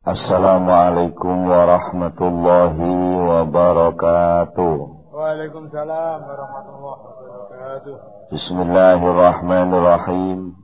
Assalamualaikum warahmatullahi wabarakatuh. Waalaikumsalam warahmatullahi wabarakatuh. Bismillahirrahmanirrahim.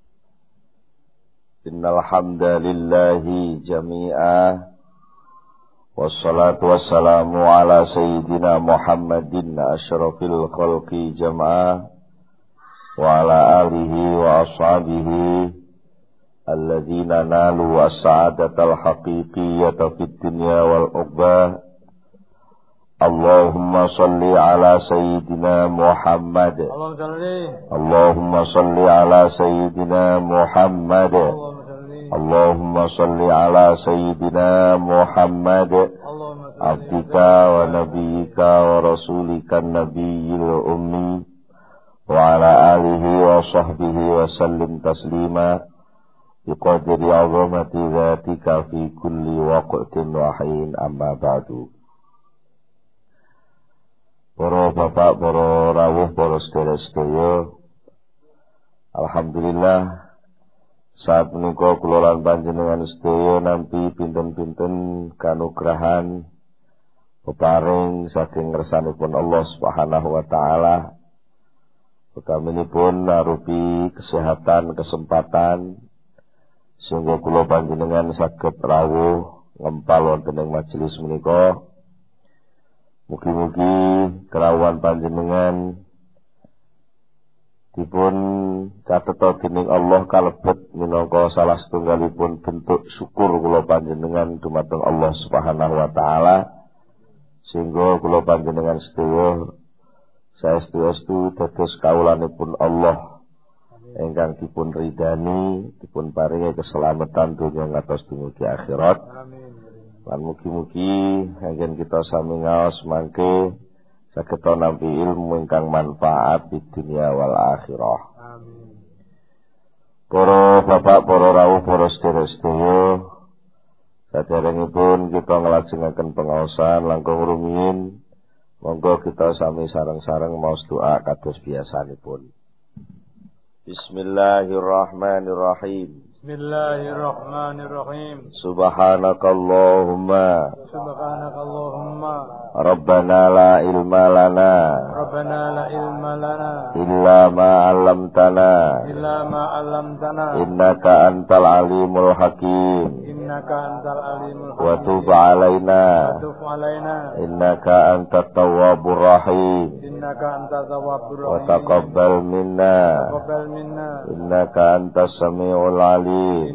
Innal hamdalillahi jami'a. Wassalatu wassalamu ala sayyidina Muhammadin asyrafil khalqi jam'a wa ala alihi wa ashabihi alladzina nalu as-sa'adatal haqiqiyyata fid dunya wal ukhbah. Allahumma salli ala sayyidina Muhammad. Allahumma salli ala sayyidina Muhammad. Allahumma salli ala sayyidina Muhammad. Abdika wa nabiyyika wa rasulika nabiyil ummi wa ala alihi wa sahbihi wa sallim taslima biqadri 'azamati dzatika fi kulli waqtin wa hin, amma ba'du. Para bapak, para rawuh, para sedherek-sedherek, alhamdulillah saat menika kula lan panjenengan sedaya nampi pinten-pinten kanugrahan peparing saking ngersanipun Allah Subhanahu wa taala. Utaminipun arupi kesehatan, kesempatan sehingga kula panjenengan saged rawuh ngempal wonten ing majelis menika. Mugi-mugi kelawan panjenengan dipun cateta dening Allah kalebet minangka salah setunggalipun bentuk syukur kula panjenengan dumateng Allah Subhanahu wa taala, sehingga kula panjenengan sedaya saestu-estu dados kawulanipun Allah ingkang dipun ridani, dipun paringi keselamatan dunya ngantos dumugi akhirat. Amin. Lan mugi-mugi anggen kita sami ngaos mangke saged nampi ilmu ingkang manfaat di dunia wal akhirah. Amin. Para bapak, para rawuh, para sedherek-sedherek, saderengipun kita nglajengaken pengaosan langkung rumiyin, monggo kita sami sareng-sareng maos doa kados biasanipun. Bismillahirrahmanirrahim. Bismillahirrahmanirrahim. Subhanakallahumma Rabbana la ilma lana illa ma 'allamtana innaka antal alimul hakim wa tub 'alaina innaka antat tawwabur rahim wa taqabbal minna innaka antas samiul alim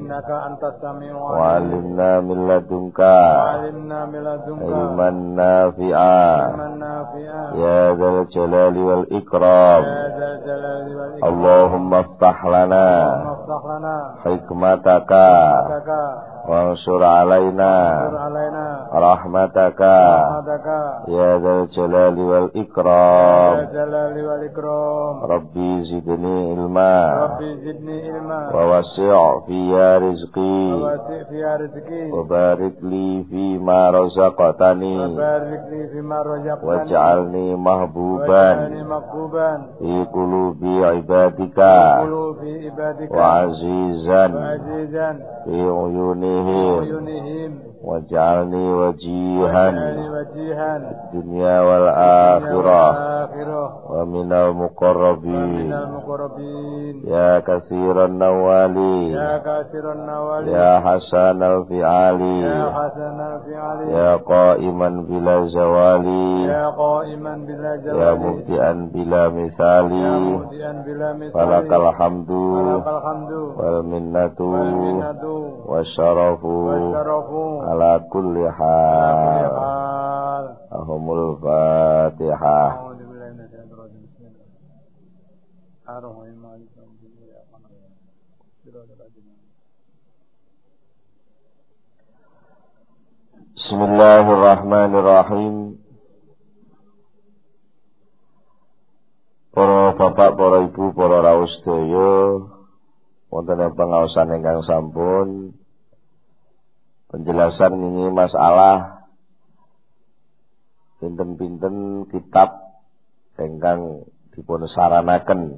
wa 'allimna min ladunka ilman nafi'a ya dzal jalali wal ikram. Allahumma iftah lana hikmataka wansur alaina rahmataka ya dzal jalali wal ikram. Rabbi zidni ilma wa wasi' fiya rizqi wa barik li fi ma razaqtani waj'alni mahbuban fi qulubi ibadika wa azizan fi uyunihim waj'alni wajihan dunya wal akhirah wa minal muqarrabin ya katsiran nawali ya hasanal fi'ali ya qa'iman bila zawali ya mubdi'an bila misali falakal hamdu wal minnatu wasyarafu ala kulli hal. Ahumul Fatihah. Bismillahirrahmanirrahim. Para bapak, para ibu, para rawuh sedaya, wonten ing pangaosan ingkang sampun penjelasan ini masalah pinten-pinten kitab ingkang dipun saranaken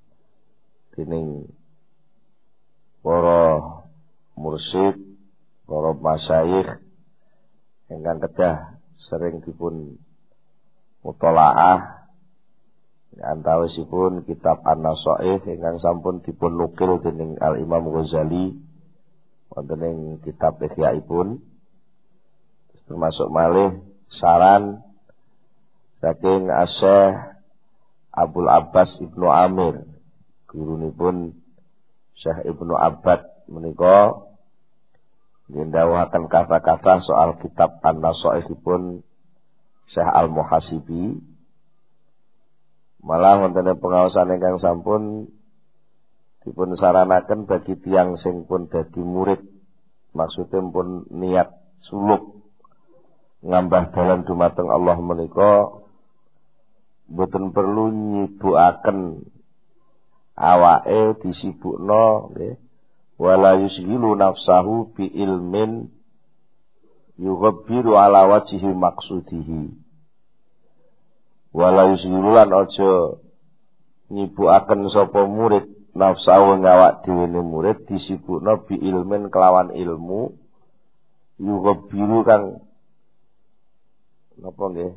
dening para mursyid, para masyayikh ingkang kedah sering dipun mutalaah antawisipun kitab An-Nasaih ingkang sampun dipun nukil dening Al-Imam Ghazali wonten ing kitab Ihyaipun, termasuk malih saran saking Asy-Syaikh Abdul Abbas Ibnu Amir, gurunipun Syekh Ibnu Abbad menika ngendhawuhaken kata-kata soal kitab An-Nasaihipun Syekh Al-Muhasibi. Malah wonten pengaosan ingkang sampun dipun saranaken bagi tiyang sing pun dadi murid, maksudnya pun niat suluk ngambah dalan dumateng Allah menika boten perlu nyibukaken awake disibukno nggih, wala yusghilu nafsahu bi ilmin yughabbiru ala wajhi maqsudihi, wala yusghilu lan aja nyibukaken sapa murid nafsahu ngawak dhewe murid disibukno bi ilmin kelawan ilmu yughabbiru kang napa nggih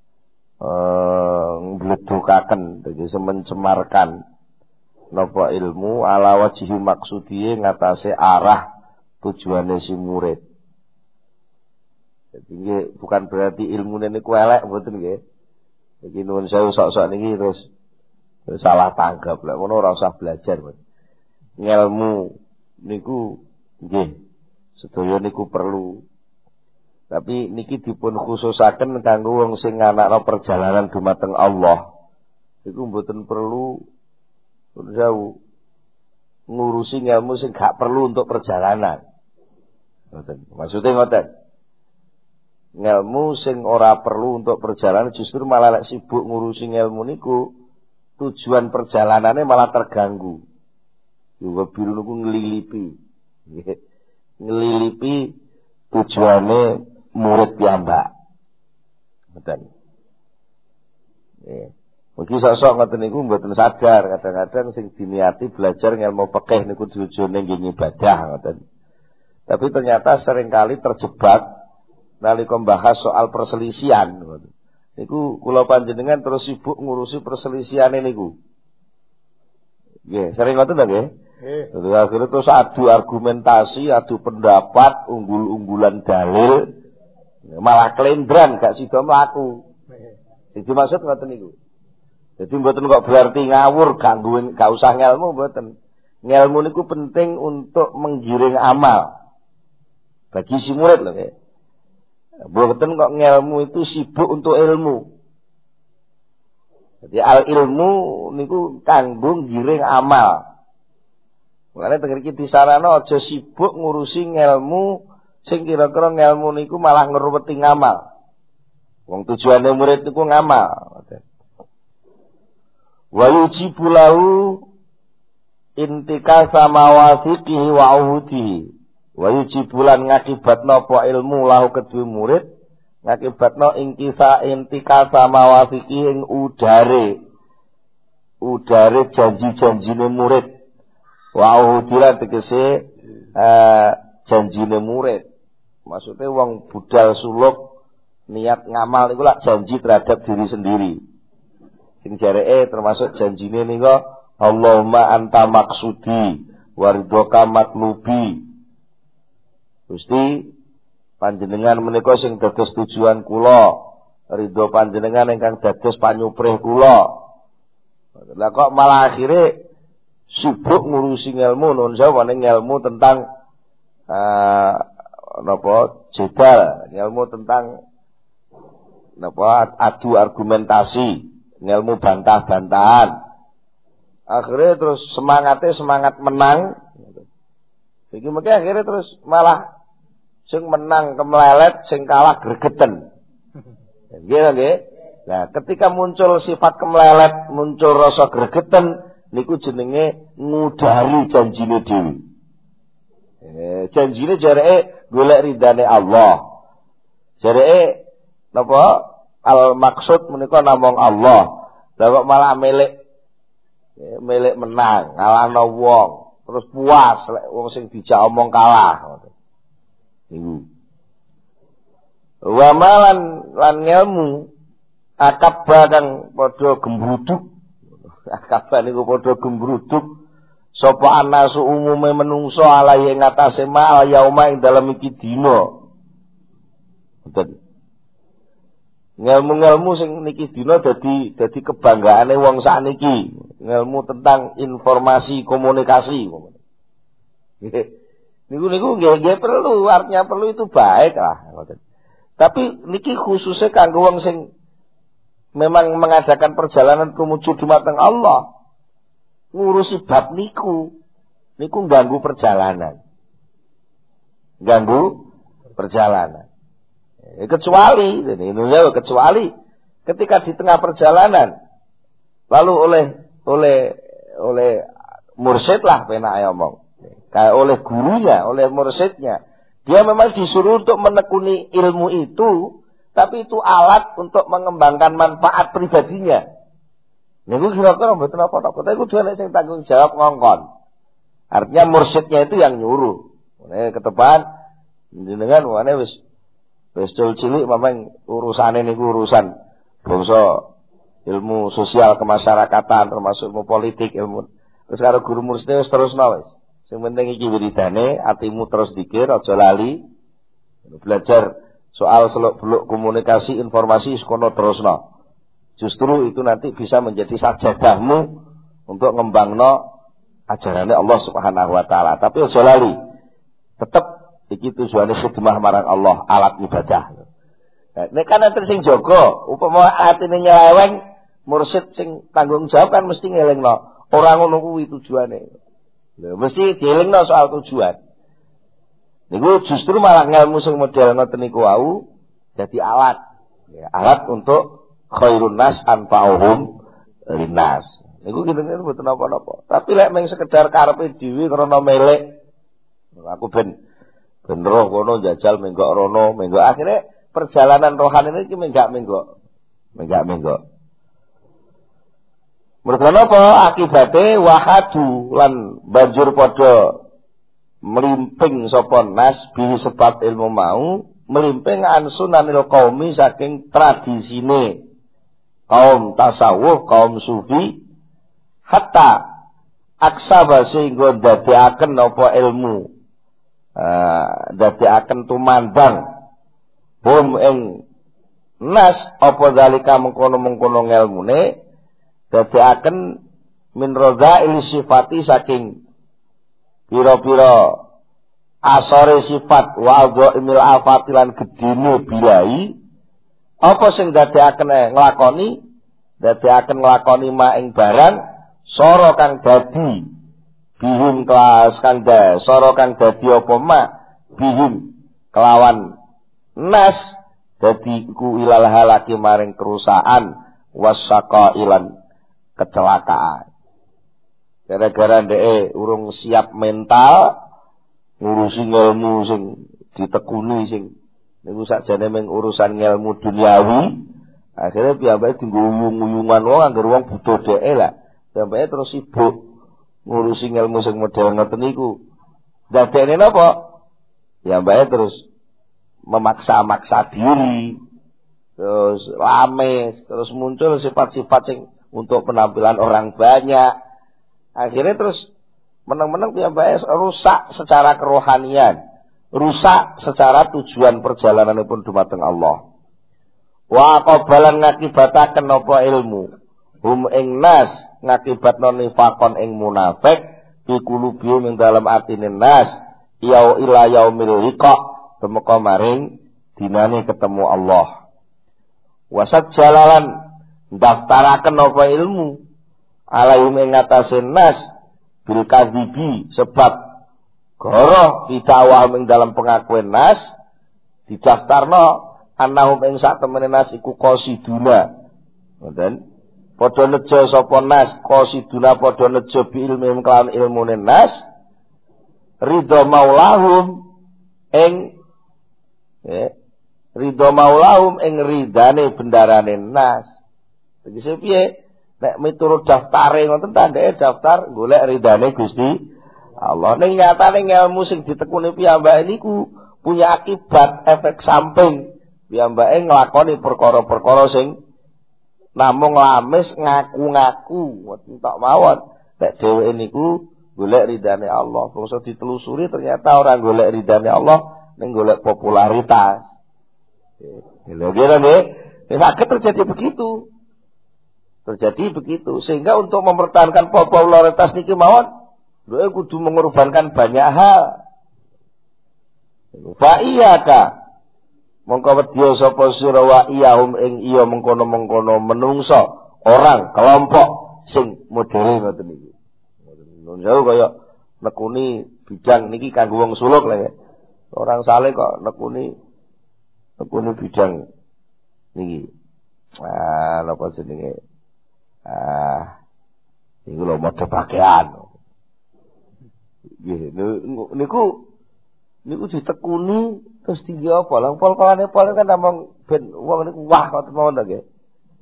ngledukaken tegese mencemarkan napa ilmu ala wajhi maksudie ngatasé arah tujuane si murid. Jadi nggih bukan berarti ilmune niku elek mboten nggih. Iki nuwun sewu sok-sok niki terus salah tanggap. Lek ngono ora usah belajar, Mas. Ngelmu niku nggih sedaya niku perlu. Tapi niki dipun khususaken kanggo wong sing nganakno perjalanan dumateng Allah. Iku mboten perlu jauh ngurusi ilmu sing gak perlu untuk perjalanan. Ngoten. Maksudnya ngoten. Ilmu sing ora perlu untuk perjalanan justru malah lek sibuk ngurusi ilmu niku tujuan perjalanannya malah terganggu. Juga biru niku ngelilipi. Ngelilipi tujuane murid piyambak. Ngoten. Nggih. Mugi sok-sok ngoten niku mboten sadar, kadang-kadang sing diniati belajar ilmu fikih niku tujuane nggih ibadah ngoten. Tapi ternyata seringkali terjebak nalika membahas soal perselisihan ngoten. Niku kula panjenengan terus sibuk ngurusi perselisihane niku. Nggih, sering ngoten ta nggih? Nggih. Akhirnya terus adu argumentasi, adu pendapat, unggul-unggulan dalil, malah kelendran gak sida mlaku. Iki maksud ngoten niku. Jadi mboten kok berarti ngawur gak usah ngelmu mboten. Ngelmu niku penting untuk menggiring amal bagi si murid lho nggih. Mboten kok ngelmu itu sibuk untuk ilmu. Jadi al ilmu niku kanggo ngiring amal. Mulane teng mriki disarana aja sibuk ngurusi ngelmu sing kira-kira ngelmu niku malah ngruweti ngamal. Wong tujuane murid niku ngamal. Wa yujibu lahu intikasa mawasiqihi wa uhudihi. Wa yujibu lan ngakibatno apa ilmu lahu kedue murid, ngakibatno intikasa mawasiqihi ing udare janji-janjine murid. Wa uhudihi tegese janjine murid. Maksudnya wong budal suluk niat ngamal iku lak janji terhadap diri sendiri. Sing jareke termasuk janjine nika Allahumma anta maksudi waridhoka matlubi. Gusti panjenengan menika sing dados tujuan kula, ridho panjenengan ingkang dados panyuprih kula. Lah kok malah akhire sibuk ngurusi ilmu nun sewu ning ilmu tentang napa jedal, ilmu tentang napa adu argumentasi, ilmu bantah-bantahan. Akhirnya terus semangat menang. Iki mengke akhirnya terus malah sing menang kemlelet, sing kalah gregeten. Nggih nggih. Nah, ketika muncul sifat kemlelet, muncul rasa gregeten, niku jenenge ngudari janjine dhewe. Janjine jareke golek ridane Allah. Jareke napa? Al maksud menika namung Allah. Lah kok malah milik menang, ngalahno wong, terus puas lek wong sing dijak omong kalah. Niku. Wa malan lan ilmu akabba kang padha gembruduk. Akabba niku padha gembruduk sapa anasu umume menungso alaye ngatasé ma yauma ing dalem iki dina. Betul. Ngelmu-ngelmu sing niki dina dadi kebanggaane wong sakniki. Ngelmu tentang informasi komunikasi. Niku nggih perlu, artinya perlu itu baik lah. Tapi niki khususnya kanggo wong sing memang mengadakan perjalanan menuju dumateng Allah. Ngurusi bab niku ganggu perjalanan. Ganggu perjalanan. Kecuali ketika di tengah perjalanan lalu oleh mursyid lah penak ngomong. Kayak oleh gurunya, oleh mursyidnya. Dia memang disuruh untuk menekuni ilmu itu, tapi itu alat untuk mengembangkan manfaat pribadinya. Niku kira-kira mboten apa-apa. Tapi kudu ana sing tanggung jawab ngongkon. Artinya mursyidnya itu yang nyuruh. Ke depan jenengan wis cilik memang urusane niku urusan bangsa ilmu sosial kemasyarakatan termasuk ilmu politik ilmu. Terus karo guru mursyid wis terusno wis. Sing penting iki wiridane, atimu terus dikir, aja lali. Belajar soal seluk-beluk komunikasi, informasi sekono terusno. Justru itu nanti bisa menjadi sajadahmu untuk ngembangno ajarannya Allah Subhanahu wa taala. Tapi aja lali. Tetep iki tujuane khidmah marang Allah, alat ibadah. Nek kan enten sing jaga, upama atine nyeleweng, mursyid sing tanggung jawab kan mesti ngelingno. Ora ngono kuwi tujuane. Mesti dielingno soal tujuan. Niku justru malah ngelmu sing model ngoten niku wau dadi alat. Ya, alat untuk khairun nas anfa'uhum linnas. Niku kira-kira mboten napa-napa. Tapi lek mung sekedar karepe dhewe krana melek. Aku ben roh kono jajal menggok rono, menggok akhirnya perjalanan rohani ini menggak-menggok. Mergo napa akibate wahadu lan banjur padha melimping sapa nas bi sebab ilmu mau melimping an sunanil qaumi saking tradisine kaum tasawuf, kaum sufi hatta aksaba sehingga dadekaken apa ilmu dadekaken tumandang hum ing nas apa zalika mengkono-mengkono ngelmune dadekaken min radha'il sifati saking pira-pira asore sifat wa adha'imil afatilan gedene bilai apa sing dadekaken nglakoni ma ing barang sara kang dadi bihim kelas kang sara kang dadi apa ma bihim kelawan nas dadi ku ilal halaki maring kerusakan wasaka ilan kecelakaan. Gara-gara ndeke urung siap mental ngurusi ilmu sing ditekuni sing niku sakjane mung urusan ilmu duniawi, akhirnya piyambake dienggo uyung-uyungan wong anggere wong butuh dheke lah. Piyambake terus sibuk ngurusi ilmu sing model ngoten niku. Dadekne napa? Piyambake terus memaksa-maksa diri. Terus lames, terus muncul sifat-sifat sing untuk penampilan orang banyak. Akhirnya terus menang-menang piyambake rusak secara kerohanian, rusak secara tujuan perjalananipun dumateng Allah. Wa qabalan ngakibataken apa ilmu hum ing nas ngakibatno nifakon ing munafik fi qulubihim ing dalam atine nas ya ila yaumil liqa temeka maring dinane ketemu Allah. Wasat jalalan daftaraken apa ilmu alaihim ing atase nas bil kadhibi sebab goroh didawah ing dalam pengakuan nas didaftarno annahum ing sak temene nas iku qasiduna ngoten padha nejo sapa nas qasiduna padha nejo bi ilmi kelawan ilmune nas ridho maulahum ing ridho maulahum ing ridane bendarane nas. Tegese piye? Nek miturut daftare ngoten tandake daftar golek ridane Gusti Allah. Ning nyatane ilmu sing ditekuni piyambake niku punya akibat efek samping piyambake nglakoni perkara-perkara sing namung lamis ngaku-ngaku ngoten tok mawon. Nek dheweke niku golek ridane Allah, bangsa ditelusuri ternyata ora golek ridane Allah, ning golek popularitas. Lho nggih. Sakit terjadi begitu. Sehingga untuk mempertahankan popularitas niki mawon, dhewe kudu mengorbankan banyak hal. Fa iyaka mongko wedya sapa sira wa iyahum ing iya mengkono-mengkono menungso, orang, kelompok sing modele ngoten niki. Nun jauh kaya nekuni bidang niki kanggo wong suluk lho ya. Orang saleh kok nekuni bidang niki. Napa jenenge? Niku lho mode pakaian. Nggih, niku ditekuni terus tinggi apa? Lah pol-polane kan namung ben wong niku wah kok temen to nggih.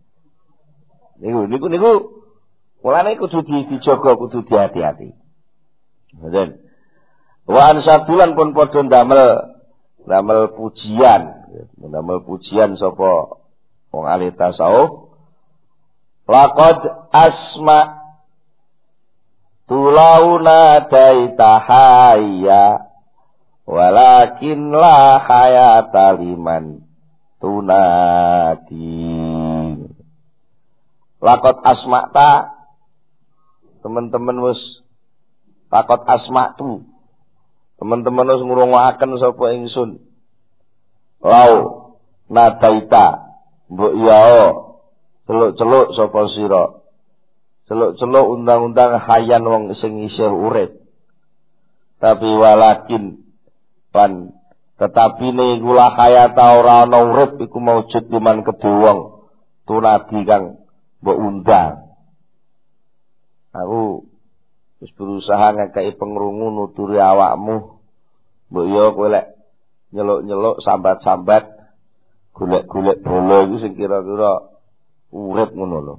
Niku mulane kudu dijaga, kudu hati-hati. Ngoten. Wa ansatulan pun padha damel pujian sapa wong ahli tasawuf. Laqad asma tulauna daitahaya walakin la hayata liman tunadi. Laqad asma'ta, teman-teman wis laqad asma'tu, teman-teman wis ngrungokaken sapa ingsun. Lau nadaita mbok yao celuk-celuk sapa sira, celuk-celuk undang-undang hayan wong sing isih urip. Tapi walakin pan tetapi ne kula hayata ora ana urip iku maujud liman kedhe wong tunadi kang mbok undang. Aku wis berusaha ngekeki pengrungu nuturi awakmu. Mbok yo kowe lek nyeluk-nyeluk sambat-sambat golek-golek bola iku sing kira-kira urip ngono lho.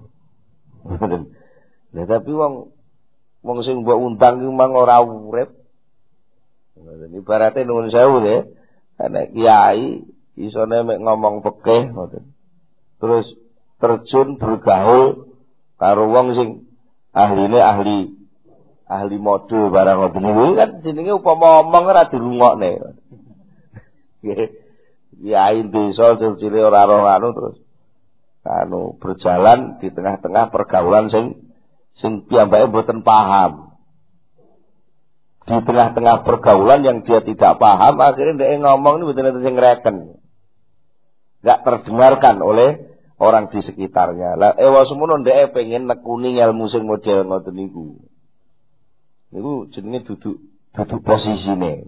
Lah tapi wong sing mbok undang iku mang ora urip. Ibarate nuwun sewu ya, nek kiai isone mek ngomong pekeh ngoten. Terus terjun bergaul karo wong sing ahli mode barang ngoten niku kan jenenge upama omong ora dirungokne. Nggih. Kiai desa cilik ora anu terus berjalan di tengah-tengah pergaulan sing piyambake mboten paham. Di tengah-tengah pergaulan yang dia tidak paham, akhirnya dia ngomong ini betul-betul sing ngreken. Enggak terdengarkan oleh orang di sekitarnya. Lah ewa semono dia pengen nekuni ilmu sing model ngoten niku. Niku jenenge duduk posisine.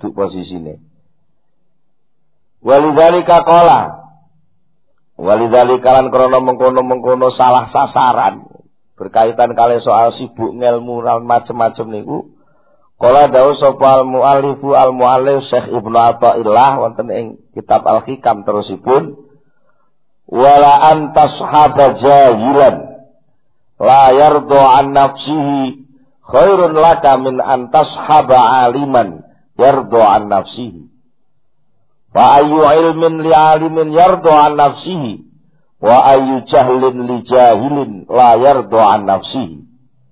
Walidzalika lan krana mengkono salah sasaran berkaitan kali soal sibuk ngelmu lan macem-macem niku. Kala dawuh sapa al-muallif Syekh Ibnu Athaillah wonten ing kitab Al-Hikam terusipun wala antashaba jahilan la yardu an nafsihi khairun laka min antashaba aliman yardu an nafsihi wa ayu ilmin li alimin yardu an nafsihi wa ayu jahlin li jahilin la yardu an nafsihi.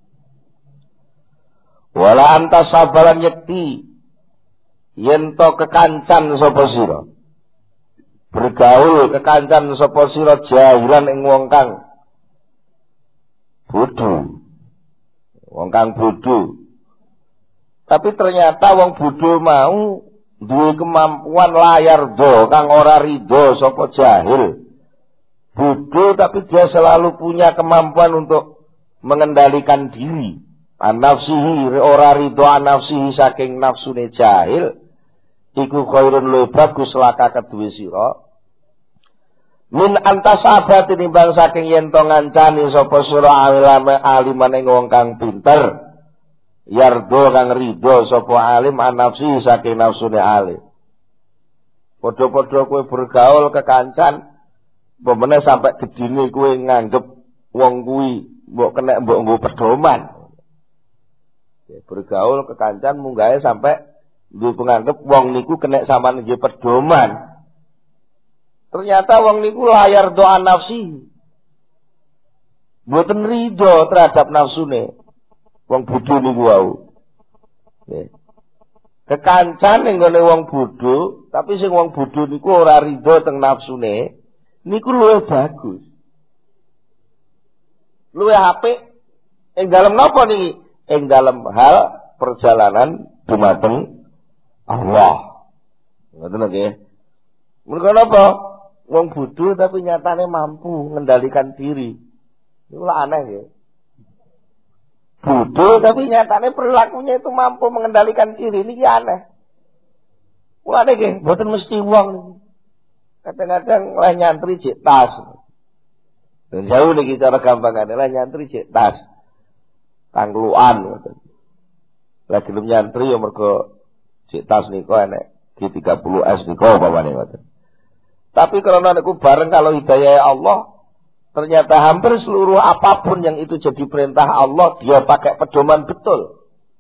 Wala anta sabalan yakti yen to kekancan sapa sira bergaul kekancan sapa sira jahilan ing wong kang bodho tapi ternyata wong bodho mau duwe kemampuan layar do kang ora ridho sapa jahil bodho tapi dia selalu punya kemampuan untuk mengendalikan diri. An-nafsihi ora ridho an-nafsihi saking nafsune jahil iku khairun luwih bagus laka kedue sira min antasaba tinimbang saking yen to ngancani sapa sira aliman ing wong kang pinter yardo kang ridho sapa alim an-nafsihi saking nafsune alim. Padha-padha kowe bergaul kekancan pemene sampai gedine kowe nganggep wong kuwi mbok kena mbok nggo pedoman. Bergaul kekancan munggahe sampai Duwe penganggep wong niku kena sampean nggih pedoman. Ternyata wong niku layar doa nafsi. Mboten ridho terhadap nafsune. Wong bodho niku wau. Nggih. Kekancan ning gone wong bodho, tapi sing wong bodho niku ora ridho teng nafsune, niku luwih bagus. Luwih apik ing dalem napa niki? Ing dalem hal perjalanan dumateng Allah. Ngoten nggih. Mergo napa? Wong bodho tapi nyatane mampu mengendalikan diri. Iku lak aneh nggih. Bodho tapi nyatane perilakunya itu mampu mengendalikan diri, niki aneh. Mulane nggih, mboten mesti wong niku. Kadang-kadang leh nyantri jek tas. Dan jauh niki cara gampangane leh nyantri jek tas. Tangluan ngoten. Lah gelem nyantri ya mergo jek tas niku enek G30S niku upamane ngoten. Tapi karena niku bareng kalau hidayah Allah, ternyata hampir seluruh apapun yang itu jadi perintah Allah, dia pakai pedoman betul.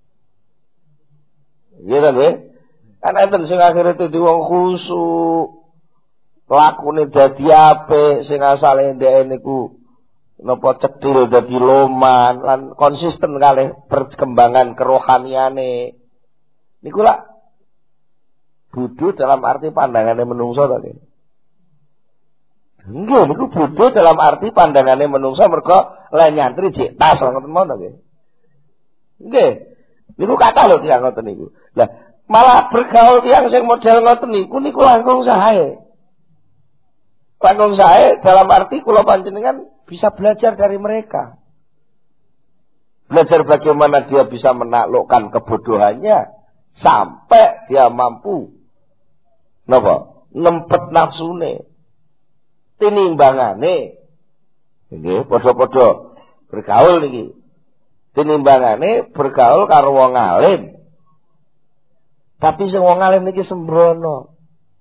Gitu nggih. Kan enten sing akhire dadi wong khusuk, lakune dadi apik, sing asale ndek niku napa cedhil dadi loman lan konsisten kalih perkembangan kerohaniane. Niku lak bodho dalam arti pandangane menungso to nggih. Nggih, niku bodho dalam arti pandangane menungso mergo lek nyantri jek tas ngoten mono nggih. Nggih. Niku kathah lho tiyang ngoten niku. Lah, malah bergaul tiyang sing model ngoten niku langkung sae. Langkung sae dalam arti kula panjenengan bisa belajar dari mereka. Belajar bagaimana dia bisa menaklukkan kebodohannya sampai dia mampu napa? Nempet nafsune. Tinimbangane nggih padha-padha bergaul niki. Tinimbangane bergaul karo wong alim. Tapi sing wong alim niki sembrono.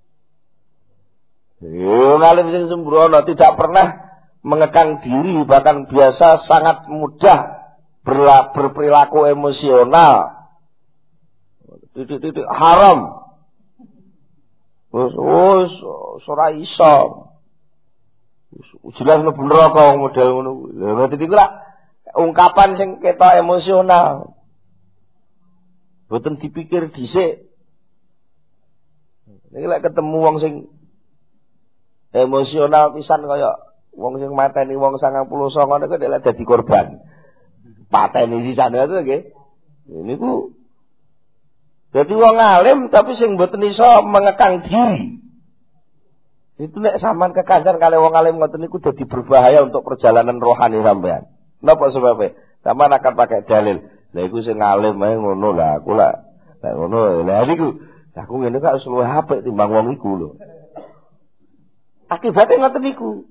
Wong alim sing sembrono tidak pernah mengekang diri, bahkan biasa sangat mudah berperilaku emosional. Titik-titik haram. Wis ora iso. Jelas mlebu neraka model ngono. Lha berarti iku lak ungkapan sing ketok emosional. Boten dipikir dhisik. Niki lek ketemu wong sing emosional pisan kaya wong sing mateni wong 99 niku lek dadi korban. Pateni sisan itu nggih. Niku dadi wong alim tapi sing mboten iso mengekang diri. Itu nek sampean kekajar kali wong alim ngoten niku dadi berbahaya untuk perjalanan rohani sampean. Napa sebabnya? Sampean akan pakai dalil. Lah iku sing alim ae ngono lah, aku lah ngono. Lah niku aku ngene kok luwih apik timbang wong iku lho. Akibatnya ngoten niku.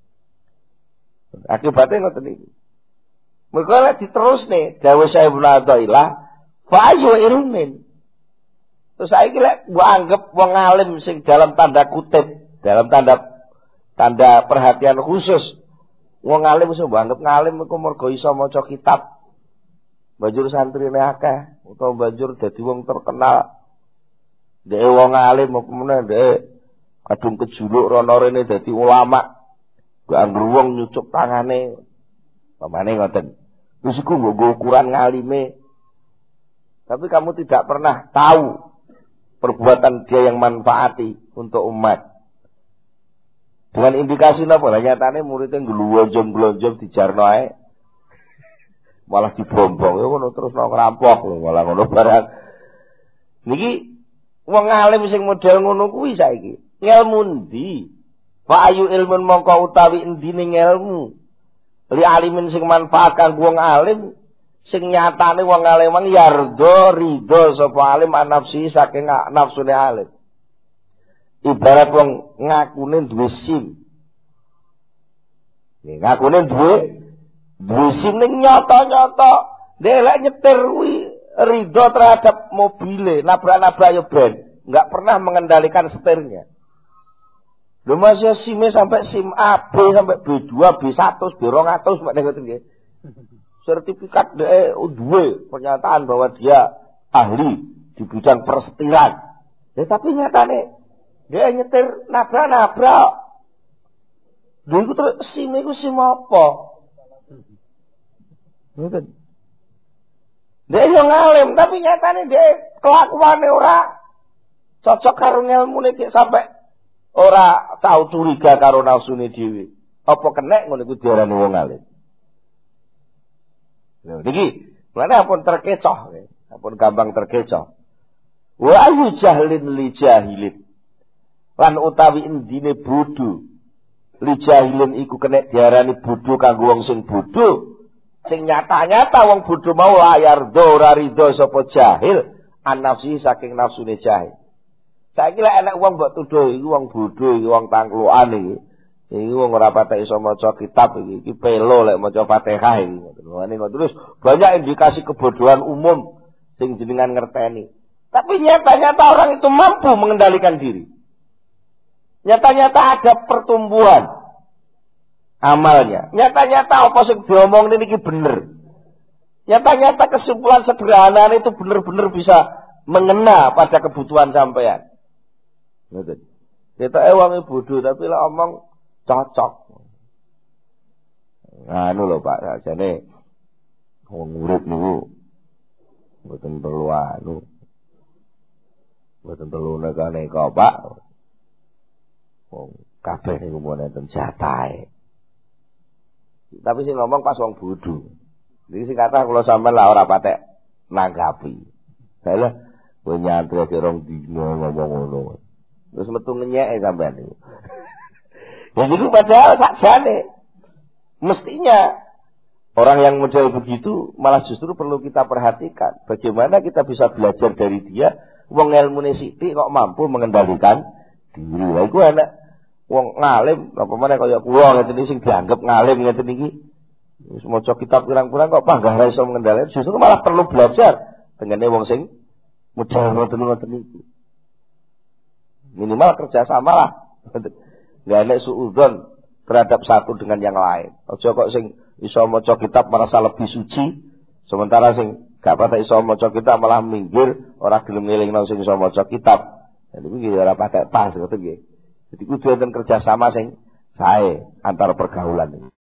Mergo lek diterusne dawuh Syekh Ibnu Athaillah, fa ayu ilmin. Terus saiki lek mbok anggap wong alim sing dalam tanda kutip, dalam tanda perhatian khusus, wong alim wis mbok anggap ngalim iku mergo iso maca kitab. Banjur santrine akeh utawa banjur dadi wong terkenal. Dhek wong alim apa meneh dhek kadung kejuluk rono rene dadi ulama. Gak anggere wong nyucuk tangane. Pamane ngoten. Wis iku nggo ukuran ngalime. Tapi kamu tidak pernah tahu perbuatan dia yang manfaati untuk umat. Dengan indikasi napa? Lah nyatane muridé glonjong-glonjong dijarno ae. Malah dibombong ya ngono terus ngrampok lho malah ngono barang. Niki wong alim sing model ngono kuwi saiki. Ilmu ndi? Fa ayu ilmun mongko utawi endine ilmu. Li alimin sing manfaatkan wong alim sing nyatane wong alim mang yardo ridho sapa alim nafsi saking nafsune alim. Ibarat wong ngakune duwe SIM. Ngakune duwe SIM ning nyata-nyata delek nyetir kuwi ridho terhadap mobile, nabrak-nabrak yo ben, enggak pernah mengendalikan setirnya. Lho masih SIM sampai SIM A, B sampai B2, B100, B200 mak ngoten nggih. Sertifikat duwe pernyataan bahwa dia ahli di bidang persetiran. Ya tapi nyatane dia nyetir nabrak. Lha iku terus SIM iku SIM apa? Ngoten. Dia yo ngalim tapi nyatane dia kelakuane ora cocok karo ilmune sampai ora tau curiga karo nafsune dhewe. Apa kenek ngono iku diarani wong alim. Lha niki, mana pun terkecoh, pun gampang terkecoh. Wa ayu jahlin li jahilin. Lan utawi endine bodho. Li jahilin iku kenek diarani bodho kanggo wong sing bodho. Sing nyata-nyata wong bodho mau layar do ora rido sapa jahil an nafsi saking nafsune jahil. Saiki lek enek wong mbok tuduh iki wong bodho iki wong tangklukan iki. Iki wong ora patek iso maca kitab iki pelo lek maca Fatihah iki. Ngene kok terus banyak indikasi kebodohan umum sing jenengan ngerteni. Tapi nyata-nyata orang itu mampu mengendalikan diri. Nyata-nyata ada pertumbuhan amalnya. Nyata-nyata apa sing diomongin iki bener. Nyata-nyata kesimpulan sederhana itu bener-bener bisa mengena pada kebutuhan sampean. Ngoten. Kita wong bodoh tapi lek omong cocok. Anu lho Pak, jane wong urip niku mboten perlu anu. Mboten perlu neka-neka Pak. Wong kabeh niku wonten jatahe. Tapi sing ngomong pas wong bodho. Iki sing kathah kula sampean lah ora patek nanggapi. Lah kowe nyantri rong dina ngomong ngono. Terus metu ngenyek sampean niku. Ya itu padahal sakjane. Mestinya orang yang model begitu malah justru perlu kita perhatikan. Bagaimana kita bisa belajar dari dia. Wong ilmune sithik kok mampu mengendalikan diri. Lah iku anak wong ngalim apa meneh kaya kula ngeten iki sing dianggap ngalim ngeten iki. Wis maca kitab pirang-pirang kok panggah ra iso mengendalikan. Justru malah perlu belajar dengane wong sing model ngoten iki. Minimal kerjasama lah. Nggak enak suudzon terhadap satu dengan yang lain. Aja kok sing iso maca kitab merasa lebih suci, sementara sing gak patek iso maca kitab malah minggir, ora gelem ngelingno sing iso maca kitab. Jadi iki ora patek pas ngoten nggih. Jadi kudu enten kerjasama sing sae antar pergaulan.